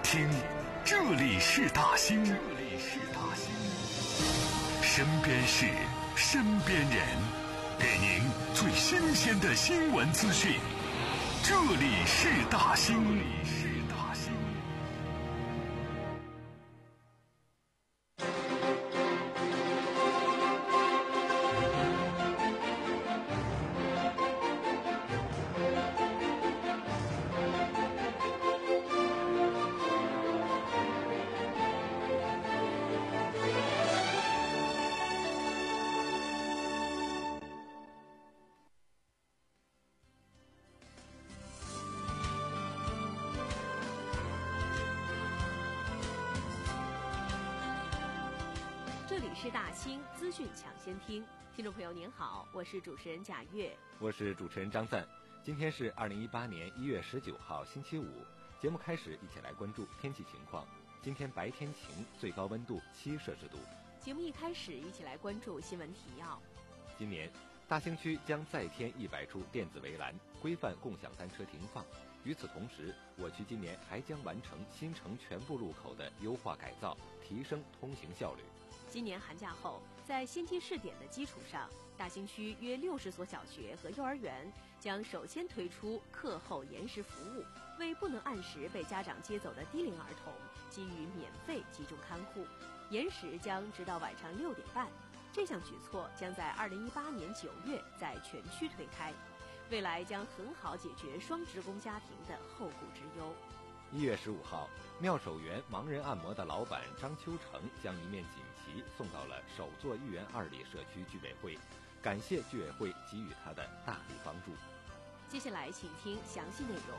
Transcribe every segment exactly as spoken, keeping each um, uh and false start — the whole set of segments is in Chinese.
听，这里是大兴，这里是大兴，身边事，身边人，给您最新鲜的新闻资讯。这里是大兴，这里是大兴。 这里是大兴资讯抢先听，听众朋友您好，我是主持人贾月， 我是主持人张赞。今天是二零一八年一月十九号星期五，节目开始，一起来关注天气情况。今天白天晴，最高温度七摄氏度。 节目一开始，一起来关注新闻提要。 今年大兴区将再添一百处电子围栏，规范共享单车停放。与此同时，我区今年还将完成新城全部路口的优化改造，提升通行效率。 今年寒假后，在先期试点的基础上，大兴区约六十所小学和幼儿园将首先推出课后延时服务，为不能按时被家长接走的低龄儿童给予免费集中看护，延时将直到晚上六点半。这项举措将在二零一八年九月在全区推开，未来将很好解决双职工家庭的后顾之忧。 一月十五号，妙手园盲人按摩的老板张秋成将一面锦旗送到了首座豫园二里社区居委会，感谢居委会给予他的大力帮助。 接下来请听详细内容。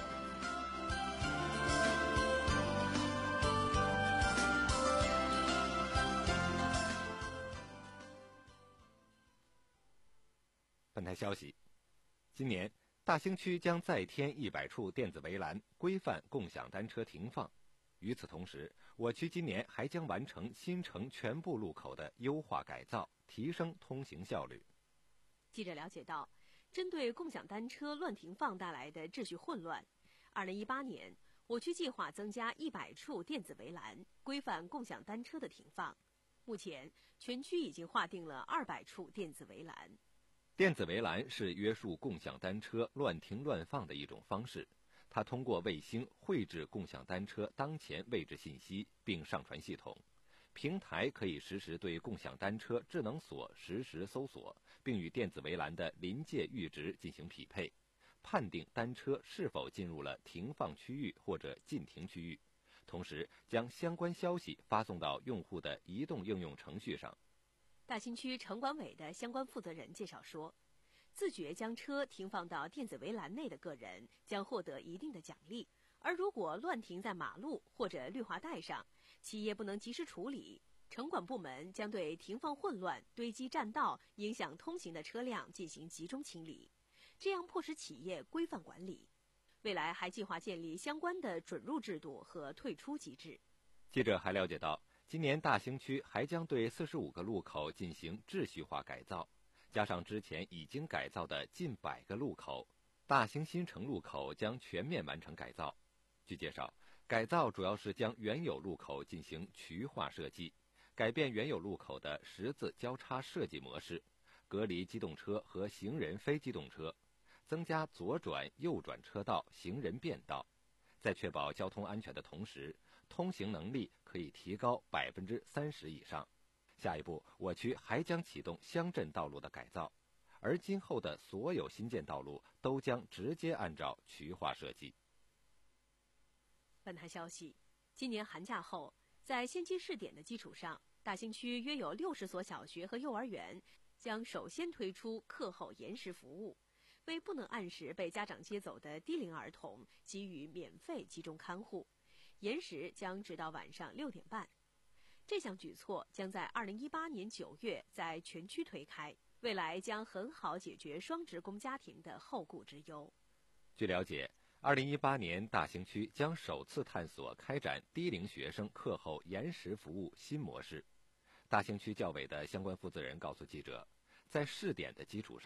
本台消息，今年大兴区将再添一百处电子围栏，规范共享单车停放。与此同时，我区今年还将完成新城全部路口的优化改造，提升通行效率。 记者了解到，针对共享单车乱停放带来的秩序混乱，二零一八年我区计划增加一百处电子围栏，规范共享单车的停放。目前，全区已经划定了二百处电子围栏。 电子围栏是约束共享单车乱停乱放的一种方式，它通过卫星绘制共享单车当前位置信息并上传系统，平台可以实时对共享单车智能锁实时搜索，并与电子围栏的临界阈值进行匹配，判定单车是否进入了停放区域或者禁停区域，同时将相关消息发送到用户的移动应用程序上。 大兴区城管委的相关负责人介绍说，自觉将车停放到电子围栏内的个人将获得一定的奖励，而如果乱停在马路或者绿化带上，企业不能及时处理，城管部门将对停放混乱、堆积占道、影响通行的车辆进行集中清理，这样迫使企业规范管理。未来还计划建立相关的准入制度和退出机制。 记者还了解到，今年大兴区还将对四十五个路口进行秩序化改造，加上之前已经改造的近百个路口，大兴新城路口将全面完成改造。据介绍，改造主要是将原有路口进行渠化设计，改变原有路口的十字交叉设计模式，隔离机动车和行人非机动车，增加左转右转车道、行人便道，在确保交通安全的同时，通行能力可以提高百分之三十以上。下一步，我区还将启动乡镇道路的改造，而今后的所有新建道路都将直接按照渠化设计。 本台消息，今年寒假后，在先期试点的基础上，大兴区约有六十所小学和幼儿园将首先推出课后延时服务，为不能按时被家长接走的低龄儿童给予免费集中看护，延时将直到晚上六点半。这项举措将在二零一八年九月在全区推开，未来将很好解决双职工家庭的后顾之忧。 据了解，二零一八年大兴区将首次探索开展低龄学生课后延时服务新模式。大兴区教委的相关负责人告诉记者，在试点的基础上，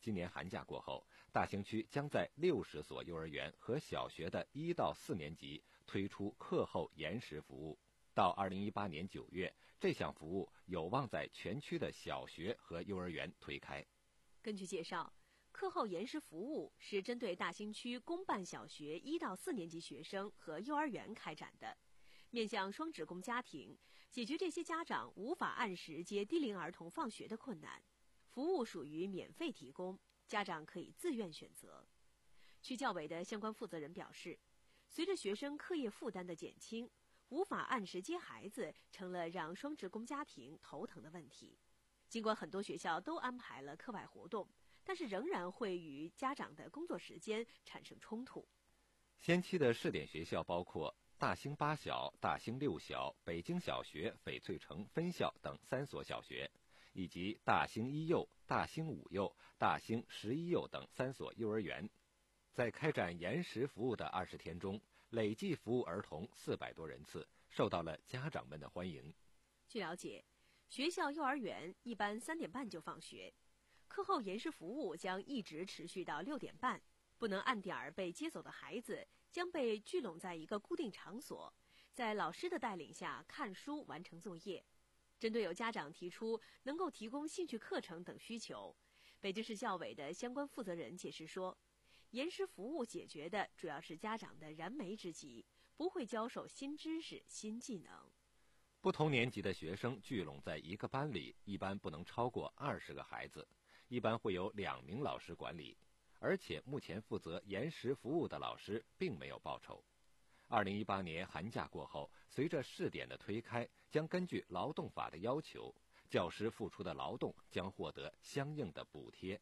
今年寒假过后，大兴区将在六十所幼儿园和小学的一到四年级推出课后延时服务。到二零一八年九月，这项服务有望在全区的小学和幼儿园推开。 根据介绍，课后延时服务是针对大兴区公办小学一到四年级学生和幼儿园开展的，面向双职工家庭，解决这些家长无法按时接低龄儿童放学的困难。服务属于免费提供，家长可以自愿选择。区教委的相关负责人表示，随着学生课业负担的减轻，无法按时接孩子成了让双职工家庭头疼的问题。尽管很多学校都安排了课外活动，但是仍然会与家长的工作时间产生冲突。 先期的试点学校包括大兴八小、大兴六小、北京小学翡翠城分校等三所小学，以及大兴一幼、大兴五幼、大兴十一幼等三所幼儿园。在开展延时服务的二十天中，累计服务儿童四百多人次，受到了家长们的欢迎。 据了解，学校幼儿园一般三点半就放学，课后延时服务将一直持续到六点半。不能按点儿被接走的孩子将被聚拢在一个固定场所，在老师的带领下看书完成作业。针对有家长提出能够提供兴趣课程等需求，北京市教委的相关负责人解释说，延时服务解决的主要是家长的燃眉之急，不会教授新知识、新技能。 不同年级的学生聚拢在一个班里，一般不能超过二十个孩子，一般会有两名老师管理。而且目前负责延时服务的老师并没有报酬。二零一八年寒假过后，随着试点的推开，将根据劳动法的要求，教师付出的劳动将获得相应的补贴。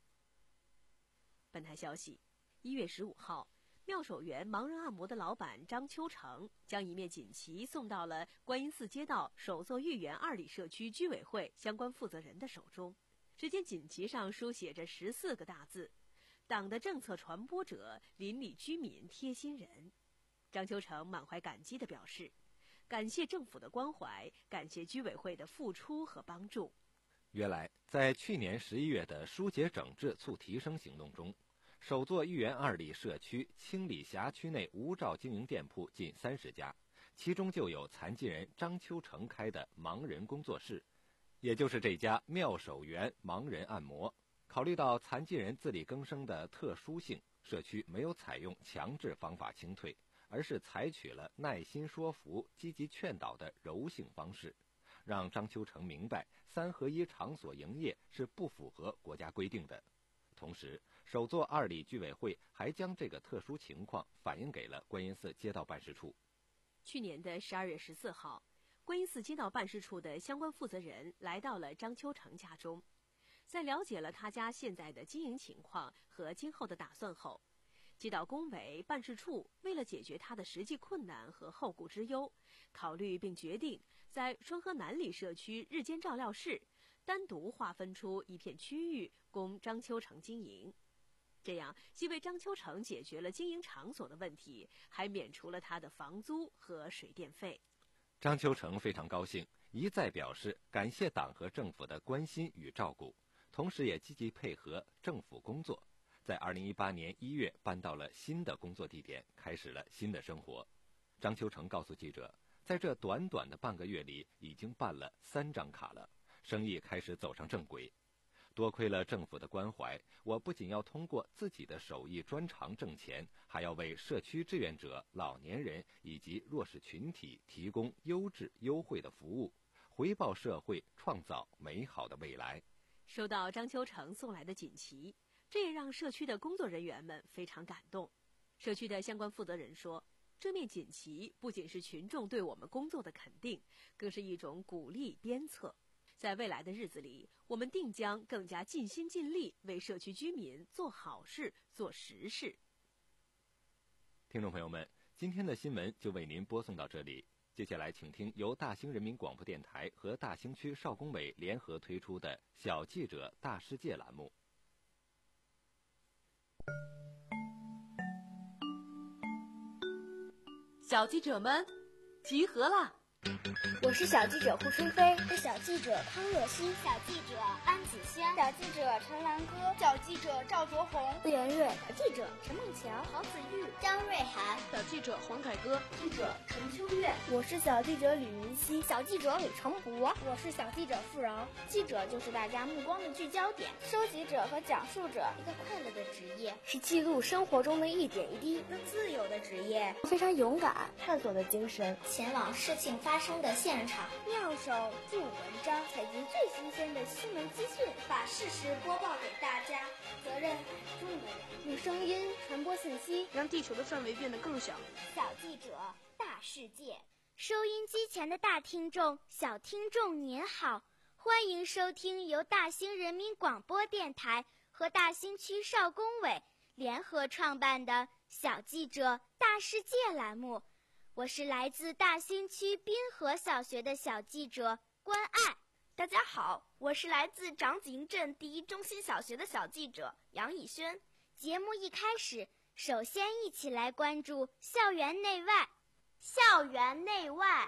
本台消息，一月十五号，妙手园盲人按摩的老板张秋成将一面锦旗送到了观音寺街道首座豫园二里社区居委会相关负责人的手中。只见锦旗上书写着十四个大字：党的政策传播者，邻里居民贴心人。张秋成满怀感激地表示，感谢政府的关怀，感谢居委会的付出和帮助。 原来，在去年十一月的疏解整治促提升行动中，首座豫园二里社区清理辖区内无照经营店铺近三十家，其中就有残疾人张秋成开的盲人工作室，也就是这家妙手园盲人按摩。考虑到残疾人自力更生的特殊性，社区没有采用强制方法清退，而是采取了耐心说服、积极劝导的柔性方式，让张秋成明白三合一场所营业是不符合国家规定的。同时，首座二里居委会还将这个特殊情况反映给了观音寺街道办事处。 去年的十二月十四号，观音寺街道办事处的相关负责人来到了张秋成家中。在了解了他家现在的经营情况和今后的打算后，街道工委办事处为了解决他的实际困难和后顾之忧，考虑并决定在双河南里社区日间照料室单独划分出一片区域供张秋成经营。这样既为张秋成解决了经营场所的问题，还免除了他的房租和水电费。 张秋成非常高兴，一再表示感谢党和政府的关心与照顾，同时也积极配合政府工作，在二零一八年一月搬到了新的工作地点，开始了新的生活。张秋成告诉记者，在这短短的半个月里，已经办了三张卡了，生意开始走上正轨。多亏了政府的关怀，我不仅要通过自己的手艺专长挣钱，还要为社区志愿者、老年人以及弱势群体提供优质优惠的服务，回报社会，创造美好的未来。 收到张秋成送来的锦旗，这也让社区的工作人员们非常感动。社区的相关负责人说，这面锦旗不仅是群众对我们工作的肯定，更是一种鼓励鞭策。在未来的日子里，我们定将更加尽心尽力为社区居民做好事、做实事。 听众朋友们，今天的新闻就为您播送到这里。接下来请听由大兴人民广播电台和大兴区少工委联合推出的小记者大世界栏目。 小记者们集合啦！ 我是小记者胡春飞， 是小记者康乐欣， 小记者安子轩， 小记者陈兰歌， 小记者赵卓红， 顾元瑞， 小记者陈梦桥， 郝子玉，张瑞涵， 小记者黄凯歌， 记者陈秋月。 我是小记者吕云熙， 小记者李成博， 我是小记者付饶。 记者就是大家目光的聚焦点， 收集者和讲述者， 一个快乐的职业， 是记录生活中的一点一滴， 一个自由的职业， 非常勇敢，探索的精神， 前往事情发生的现场， 妙手著文章，采集最新鲜的新闻资讯， 把事实播报给大家，责任感重的人， 用声音传播信息， 让地球的范围变得更小。 小记者大世界， 收音机前的大听众、小听众您好，欢迎收听由大兴人民广播电台和大兴区少工委联合创办的小记者大世界栏目。我是来自大兴区滨河小学的小记者关爱。 大家好，我是来自长井镇第一中心小学的小记者杨以轩。 节目一开始，首先一起来关注校园内外。 校园内外。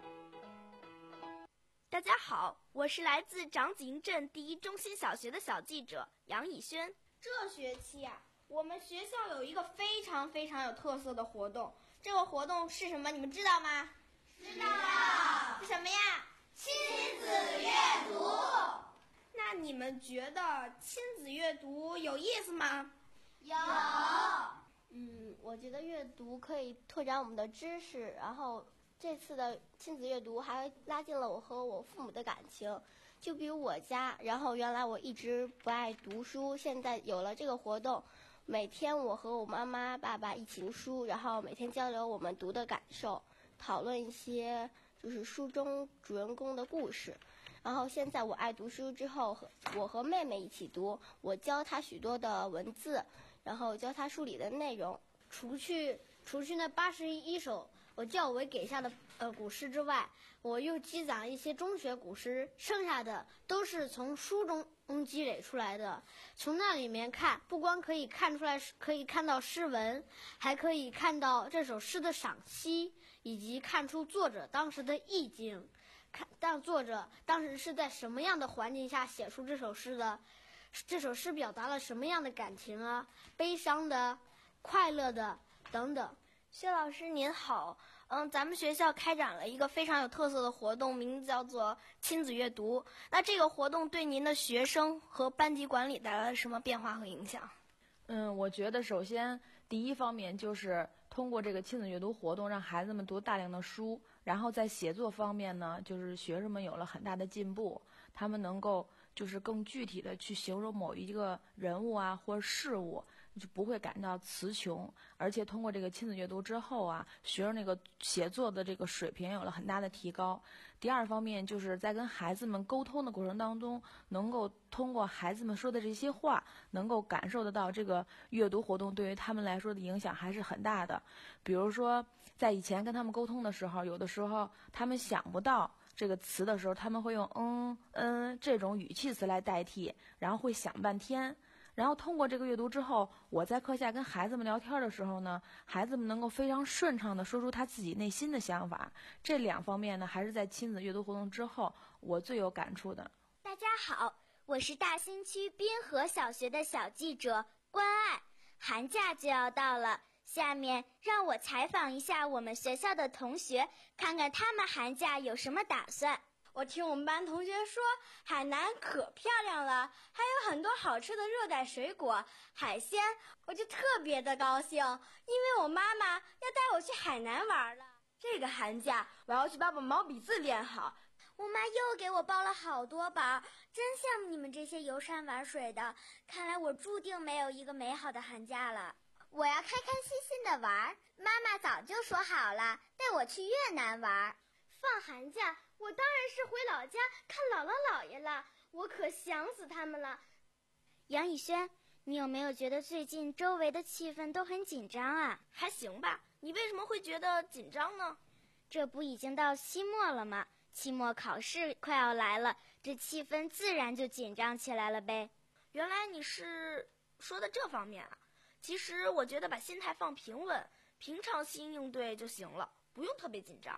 大家好，我是来自长井镇第一中心小学的小记者杨以轩。 这学期啊，我们学校有一个非常非常有特色的活动，这个活动是什么？你们知道吗？ 知道。 是什么呀？ 亲子阅读。 那你们觉得亲子阅读有意思吗？ 有。 嗯，我觉得阅读可以拓展我们的知识，然后这次的亲子阅读还拉近了我和我父母的感情。就比如我家，然后原来我一直不爱读书，现在有了这个活动，每天我和我妈妈、爸爸一起读书，然后每天交流我们读的感受，讨论一些就是书中主人公的故事。然后现在我爱读书之后，和我和妹妹一起读，我教她许多的文字，然后教她书里的内容。 除去除去那八十一首我教委给下的呃古诗之外，我又积攒了一些中学古诗，剩下的都是从书中中积累出来的。从那里面看，不光可以看出来，可以看到诗文，还可以看到这首诗的赏析，以及看出作者当时的意境，看但作者当时是在什么样的环境下写出这首诗的，这首诗表达了什么样的感情啊，悲伤的、快乐的等等。 薛老师您好，嗯，咱们学校开展了一个非常有特色的活动，名字叫做亲子阅读。那这个活动对您的学生和班级管理带来了什么变化和影响？ 嗯，我觉得首先第一方面就是通过这个亲子阅读活动，让孩子们读大量的书，然后在写作方面呢，就是学生们有了很大的进步，他们能够就是更具体的去形容某一个人物啊或者事物，就不会感到词穷。而且通过这个亲子阅读之后啊，学生那个写作的这个水平有了很大的提高。第二方面就是在跟孩子们沟通的过程当中，能够通过孩子们说的这些话，能够感受得到这个阅读活动对于他们来说的影响还是很大的。比如说在以前跟他们沟通的时候，有的时候他们想不到这个词的时候，他们会用嗯嗯这种语气词来代替，然后会想半天。然后通过这个阅读之后，我在课下跟孩子们聊天的时候呢，孩子们能够非常顺畅地说出他自己内心的想法。这两方面呢，还是在亲子阅读活动之后我最有感触的。 大家好，我是大兴区滨河小学的小记者关爱。寒假就要到了，下面让我采访一下我们学校的同学，看看他们寒假有什么打算。 我听我们班同学说，海南可漂亮了，还有很多好吃的热带水果、海鲜，我就特别的高兴，因为我妈妈要带我去海南玩了。这个寒假我要去把我毛笔字练好。 我妈又给我报了好多班，真羡慕你们这些游山玩水的，看来我注定没有一个美好的寒假了。我要开开心心的玩，妈妈早就说好了，带我去越南玩。 放寒假我当然是回老家看姥姥姥爷了，我可想死他们了。 杨以轩，你有没有觉得最近周围的气氛都很紧张啊？ 还行吧，你为什么会觉得紧张呢？ 这不已经到期末了吗？期末考试快要来了，这气氛自然就紧张起来了呗。 原来你是说的这方面啊。其实我觉得把心态放平稳，平常心应对就行了，不用特别紧张。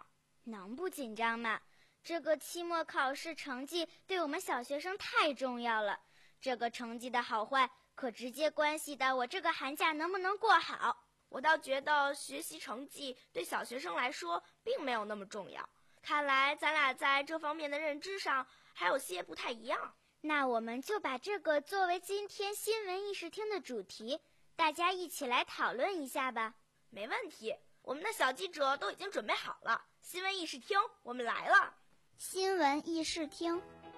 能不紧张吗？这个期末考试成绩对我们小学生太重要了，这个成绩的好坏可直接关系到我这个寒假能不能过好。 我倒觉得学习成绩对小学生来说并没有那么重要，看来咱俩在这方面的认知上还有些不太一样。 那我们就把这个作为今天新闻议事厅的主题，大家一起来讨论一下吧。 没问题，我们的小记者都已经准备好了，新闻议事厅我们来了。 新闻议事厅，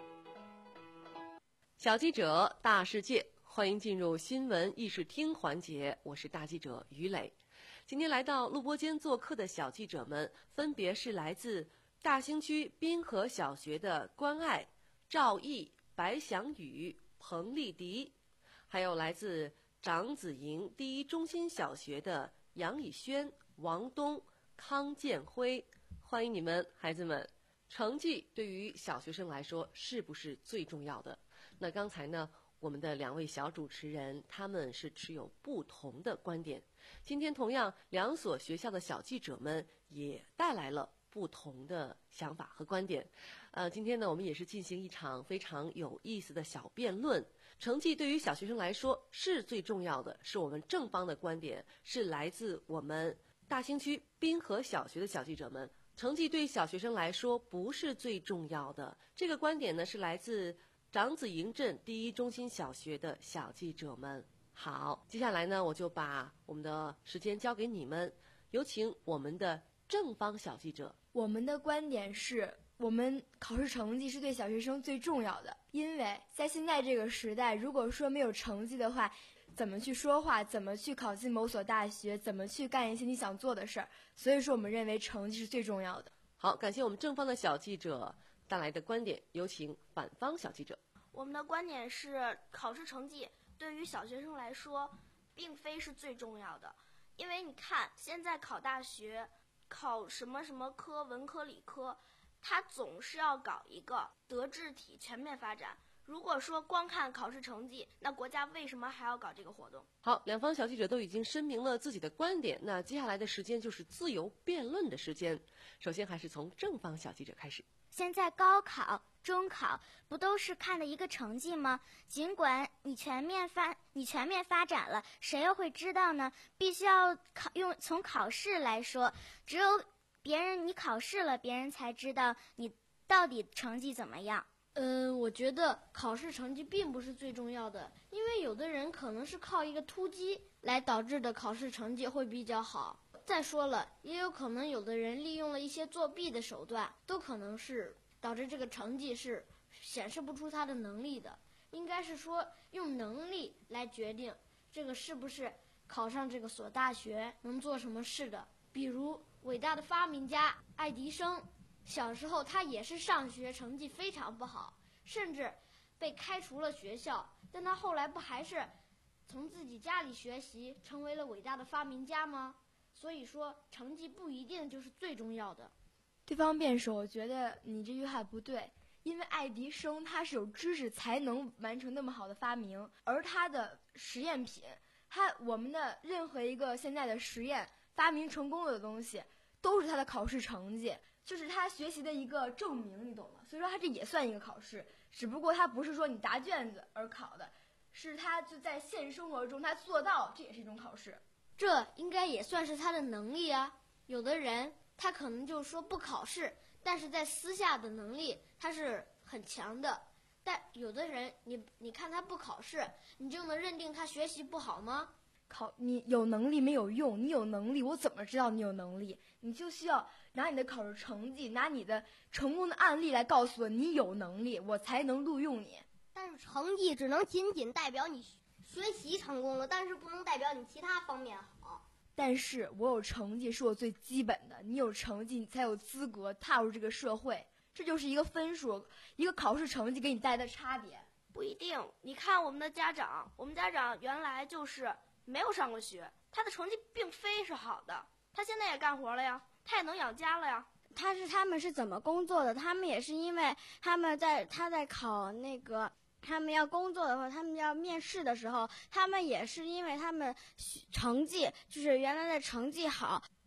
小记者大世界，欢迎进入新闻议事厅环节，我是大记者于磊。今天来到录播间做客的小记者们，分别是来自大兴区滨河小学的关爱、赵毅、白翔宇、彭丽迪，还有来自长子营第一中心小学的杨以轩、王东、康建辉。欢迎你们，孩子们。成绩对于小学生来说是不是最重要的？那刚才呢，我们的两位小主持人他们是持有不同的观点。今天同样两所学校的小记者们也带来了不同的想法和观点。呃，今天呢，我们也是进行一场非常有意思的小辩论。成绩对于小学生来说是最重要的，是我们正方的观点，是来自我们大兴区滨河小学的小记者们。成绩对小学生来说不是最重要的，这个观点呢是来自长子营镇第一中心小学的小记者们。好，接下来呢，我就把我们的时间交给你们，有请我们的正方小记者。 我们的观点是，我们考试成绩是对小学生最重要的，因为在现在这个时代，如果说没有成绩的话，怎么去说话，怎么去考进某所大学，怎么去干一些你想做的事儿，所以说我们认为成绩是最重要的。 好，感谢我们正方的小记者带来的观点，有请反方小记者。 我们的观点是，考试成绩对于小学生来说并非是最重要的，因为你看现在考大学，考什么什么科，文科理科，它总是要搞一个德智体全面发展。如果说光看考试成绩，那国家为什么还要搞这个活动？ 好，两方小记者都已经声明了自己的观点，那接下来的时间就是自由辩论的时间。首先还是从正方小记者开始。 现在高考、中考不都是看的一个成绩吗？尽管你全面发你全面发展了，谁又会知道呢？必须要考用从考试来说，只有别人你考试了，别人才知道你到底成绩怎么样。 嗯，我觉得考试成绩并不是最重要的，因为有的人可能是靠一个突击来导致的考试成绩会比较好。再说了，也有可能有的人利用了一些作弊的手段，都可能是导致这个成绩是显示不出他的能力的。应该是说用能力来决定这个是不是考上这个所大学能做什么事的。比如伟大的发明家爱迪生，小时候他也是上学成绩非常不好，甚至被开除了学校，但他后来不还是从自己家里学习，成为了伟大的发明家吗？所以说成绩不一定就是最重要的。 对方辩手，我觉得你这句话不对，因为爱迪生他是有知识才能完成那么好的发明，而他的实验品，他我们的任何一个现在的实验发明成功的东西，都是他的考试成绩，就是他学习的一个证明，你懂吗？所以说他这也算一个考试，只不过他不是说你答卷子而考的，是他就在现实生活中他做到，这也是一种考试。 这应该也算是他的能力啊。有的人他可能就是说不考试，但是在私下的能力他是很强的。但有的人你你看他不考试，你就能认定他学习不好吗？ 考你有能力没有用，你有能力我怎么知道你有能力？你就需要拿你的考试成绩，拿你的成功的案例来告诉我你有能力，我才能录用你。 但是成绩只能仅仅代表你学习成功了，但是不能代表你其他方面好。 但是我有成绩是我最基本的，你有成绩你才有资格踏入这个社会，这就是一个分数，一个考试成绩给你带来的差别。 不一定，你看我们的家长，我们家长原来就是没有上过学，他的成绩并非是好的，他现在也干活了呀，他也能养家了呀。 他是他们是怎么工作的？他们也是因为他们在他在考那个他们要工作的话，他们要面试的时候，他们也是因为他们成绩就是原来的成绩好，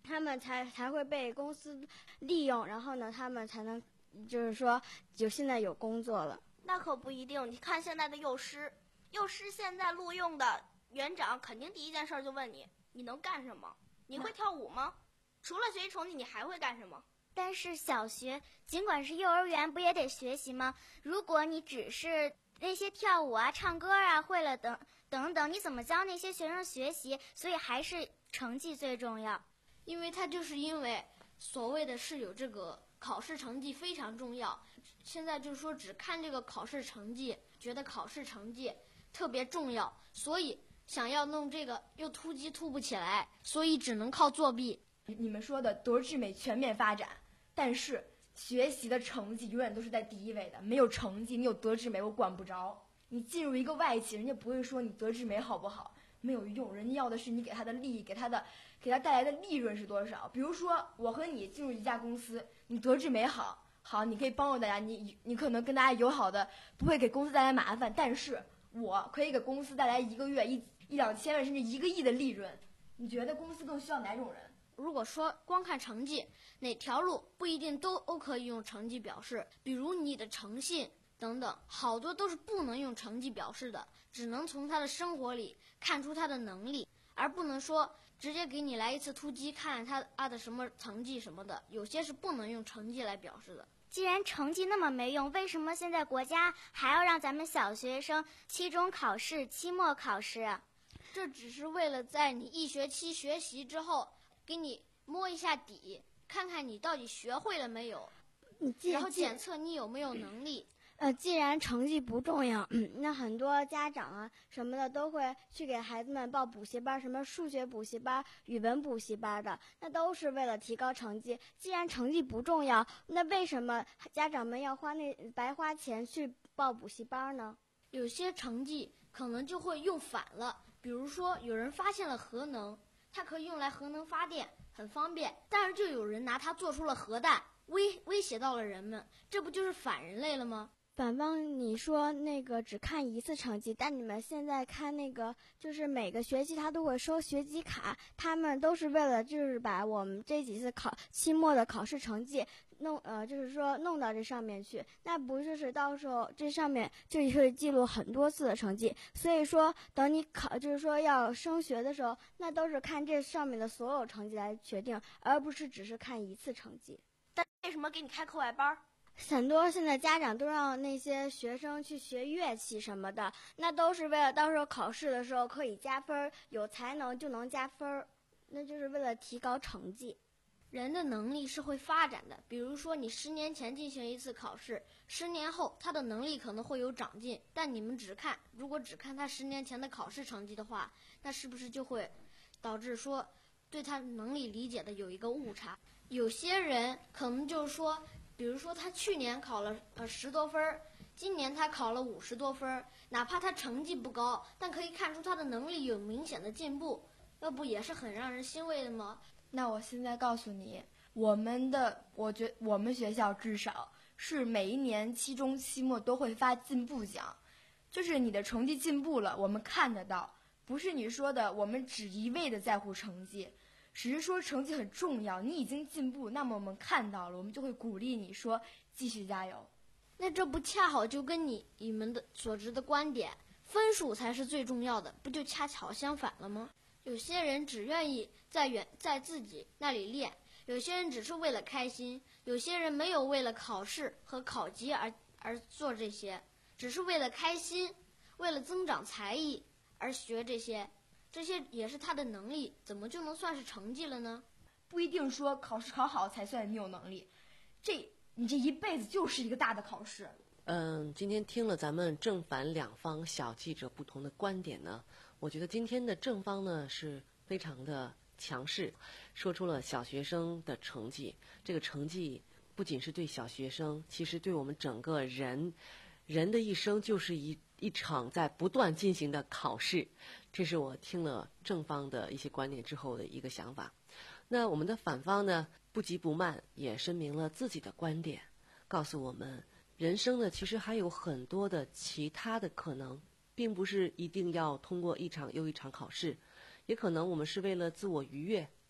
他们才才会被公司利用，然后呢，他们才能就是说就现在有工作了。 那可不一定，你看现在的幼师，幼师现在录用的园长肯定第一件事就问你，你能干什么？你会跳舞吗？除了学习成绩，你还会干什么？ 但是小学尽管是幼儿园，不也得学习吗？如果你只是那些跳舞啊、唱歌啊会了等等等，你怎么教那些学生学习？所以还是成绩最重要。 因为他就是因为所谓的是有这个考试成绩非常重要，现在就是说只看这个考试成绩，觉得考试成绩特别重要，所以想要弄这个又突击突不起来，所以只能靠作弊。 你们说的德智美全面发展，但是学习的成绩永远都是在第一位的，没有成绩你有德智美我管不着。你进入一个外企，人家不会说你德智美好不好，没有用，人家要的是你给他的利益，给他的给他带来的利润是多少。比如说我和你进入一家公司，你德智美好好，你可以帮助大家，你你可能跟大家友好的，不会给公司带来麻烦，但是我可以给公司带来一个月一一两千万甚至一个亿的利润。你觉得公司更需要哪种人？ 如果说光看成绩，哪条路不一定都都可以用成绩表示，比如你的诚信等等，好多都是不能用成绩表示的，只能从他的生活里看出他的能力，而不能说直接给你来一次突击，看他啊的什么成绩什么的，有些是不能用成绩来表示的。 既然成绩那么没用，为什么现在国家还要让咱们小学生期中考试、期末考试啊？ 这只是为了在你一学期学习之后，给你摸一下底，看看你到底学会了没有，然后检测你有没有能力。 呃，既然成绩不重要，嗯，那很多家长啊什么的都会去给孩子们报补习班，什么数学补习班、语文补习班的，那都是为了提高成绩。既然成绩不重要，那为什么家长们要花那白花钱去报补习班呢？ 有些成绩可能就会用反了，比如说有人发现了核能，它可以用来核能发电，很方便，但是就有人拿它做出了核弹，威威胁到了人们，这不就是反人类了吗？ 反方你说那个只看一次成绩，但你们现在看那个就是每个学期他都会收学籍卡，他们都是为了就是把我们这几次考期末的考试成绩弄呃就是说弄到这上面去，那不就是到时候这上面就会记录很多次的成绩，所以说等你考就是说要升学的时候，那都是看这上面的所有成绩来决定，而不是只是看一次成绩。 但为什么给你开课外班？ 很多现在家长都让那些学生去学乐器什么的，那都是为了到时候考试的时候可以加分，有才能就能加分，那就是为了提高成绩。 人的能力是会发展的，比如说你十年前进行一次考试，十年后他的能力可能会有长进，但你们只看，如果只看他十年前的考试成绩的话，那是不是就会导致说对他能力理解的有一个误差？有些人可能就是说，比如说他去年考了呃十多分，今年他考了五十多分，哪怕他成绩不高，但可以看出他的能力有明显的进步，那不也是很让人欣慰的吗？ 那我现在告诉你，我们的我觉我们学校至少是每一年期中期末都会发进步奖，就是你的成绩进步了，我们看得到，不是你说的我们只一味的在乎成绩，只是说成绩很重要，你已经进步，那么我们看到了，我们就会鼓励你说继续加油。 那这不恰好就跟你你们的所持的观点，分数才是最重要的，不就恰巧相反了吗？有些人只愿意在远在自己那里练，有些人只是为了开心，有些人没有为了考试和考级而而做这些，只是为了开心，为了增长才艺而学这些，这些也是他的能力，怎么就能算是成绩了呢？ 不一定说考试考好才算你有能力，这你这一辈子就是一个大的考试。 嗯，今天听了咱们正反两方小记者不同的观点呢，我觉得今天的正方呢是非常的强势，说出了小学生的成绩，这个成绩不仅是对小学生，其实对我们整个人人的一生就是一一场在不断进行的考试，这是我听了正方的一些观点之后的一个想法。那我们的反方呢，不急不慢也声明了自己的观点，告诉我们人生呢其实还有很多的其他的可能，并不是一定要通过一场又一场考试，也可能我们是为了自我愉悦，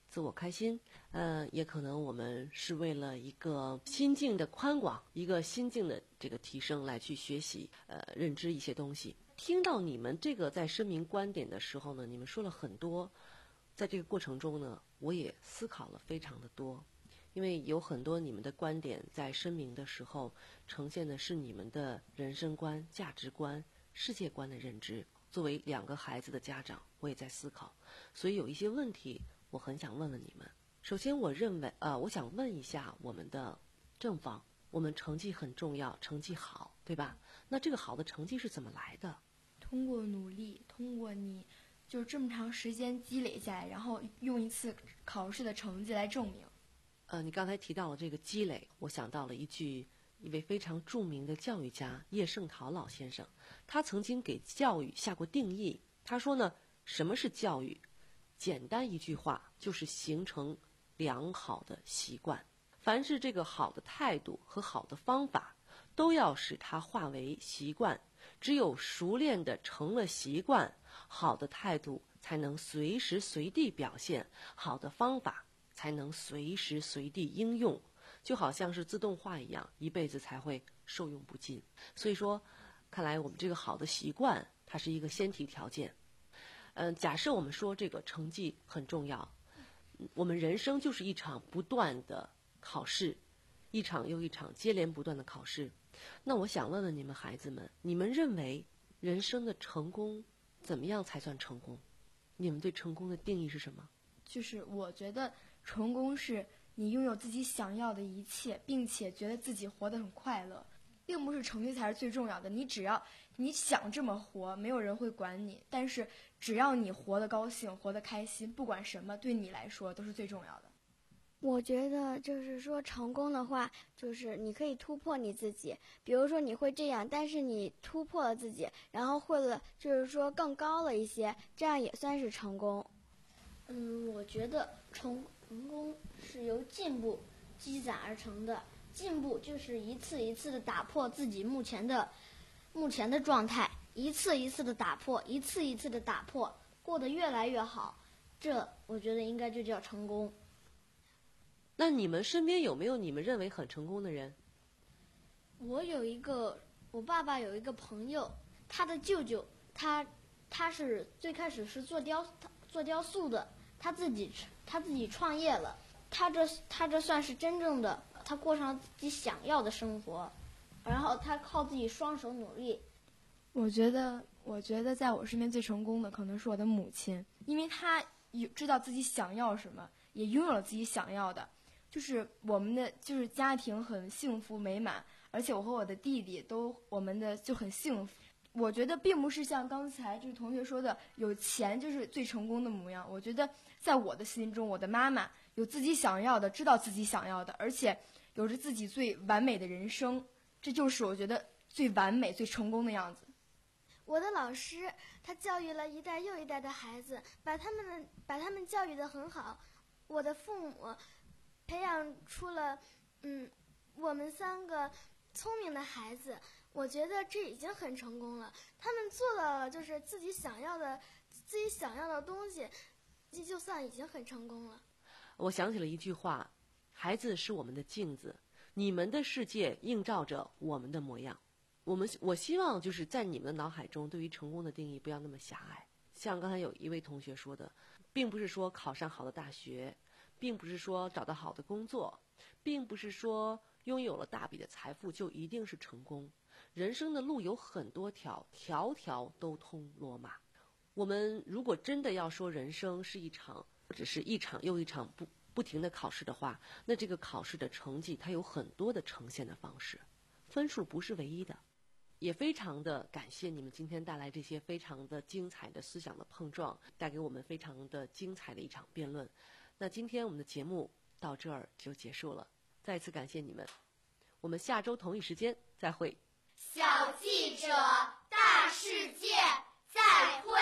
自我开心，呃，也可能我们是为了一个心境的宽广，一个心境的这个提升来去学习，呃，认知一些东西。听到你们这个在声明观点的时候呢，你们说了很多，在这个过程中呢，我也思考了非常的多，因为有很多你们的观点在声明的时候呈现的是你们的人生观、价值观、世界观的认知。作为两个孩子的家长，我也在思考，所以有一些问题我很想问问你们。首先我认为呃，我想问一下我们的正方，我们成绩很重要，成绩好，对吧？那这个好的成绩是怎么来的？ 通过努力，通过你就是这么长时间积累下来，然后用一次考试的成绩来证明。 呃，你刚才提到了这个积累，我想到了一句一位非常著名的教育家叶圣陶老先生，他曾经给教育下过定义。他说呢，什么是教育？简单一句话，就是形成良好的习惯。凡是这个好的态度和好的方法，都要使它化为习惯。只有熟练的成了习惯，好的态度才能随时随地表现，好的方法才能随时随地应用，就好像是自动化一样，一辈子才会受用不尽。所以说，看来我们这个好的习惯，它是一个先提条件。嗯，假设我们说这个成绩很重要，我们人生就是一场不断的考试，一场又一场接连不断的考试。那我想问问你们孩子们，你们认为人生的成功怎么样才算成功？你们对成功的定义是什么？ 就是我觉得成功是你拥有自己想要的一切，并且觉得自己活得很快乐，并不是成绩才是最重要的。你只要你想这么活，没有人会管你，但是只要你活得高兴，活得开心，不管什么对你来说都是最重要的。 我觉得就是说成功的话，就是你可以突破你自己，比如说你会这样，但是你突破了自己，然后会了，就是说更高了一些，这样也算是成功。 嗯，我觉得成成功是由进步积攒而成的，进步就是一次一次的打破自己目前的目前的状态，一次一次的打破，一次一次的打破，过得越来越好，这我觉得应该就叫成功。 那你们身边有没有你们认为很成功的人？ 我有一个，我爸爸有一个朋友，他的舅舅，他他是最开始是做雕做雕塑的，他自己他自己创业了，他这他这算是真正的，他过上自己想要的生活，然后他靠自己双手努力。 我觉得，我觉得在我身边最成功的可能是我的母亲，因为她有知道自己想要什么，也拥有了自己想要的。就是我们的就是家庭很幸福美满，而且我和我的弟弟都我们的就很幸福。我觉得并不是像刚才这个同学说的有钱就是最成功的模样。我觉得在我的心中，我的妈妈有自己想要的，知道自己想要的，而且有着自己最完美的人生，这就是我觉得最完美最成功的样子。 我的老师他教育了一代又一代的孩子，把他们的把他们教育得很好。我的父母培养出了嗯我们三个聪明的孩子，我觉得这已经很成功了。他们做到了就是自己想要的自己想要的东西，这就算已经很成功了。 我想起了一句话，孩子是我们的镜子，你们的世界映照着我们的模样。我们我希望就是在你们的脑海中，对于成功的定义不要那么狭隘。像刚才有一位同学说的，并不是说考上好的大学，并不是说找到好的工作，并不是说拥有了大笔的财富就一定是成功。人生的路有很多条，条条都通罗马。我们如果真的要说人生是一场，或者是一场又一场不不停的考试的话，那这个考试的成绩它有很多的呈现的方式，分数不是唯一的。也非常的感谢你们今天带来这些非常的精彩的思想的碰撞，带给我们非常的精彩的一场辩论。那今天我们的节目到这儿就结束了，再次感谢你们，我们下周同一时间再会。 小记者大世界再会。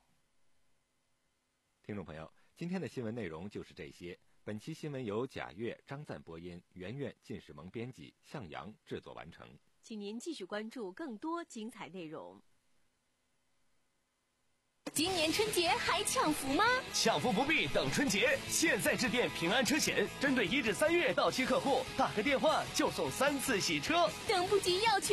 听众朋友，今天的新闻内容就是这些。本期新闻由贾越、张赞播音，圆圆、靳世萌编辑，向阳制作完成。 请您继续关注更多精彩内容。 今年春节还抢福吗？ 抢福不必等春节，现在致电平安车险，针对一至三月到期客户，打个电话就送三次洗车， 等不及要去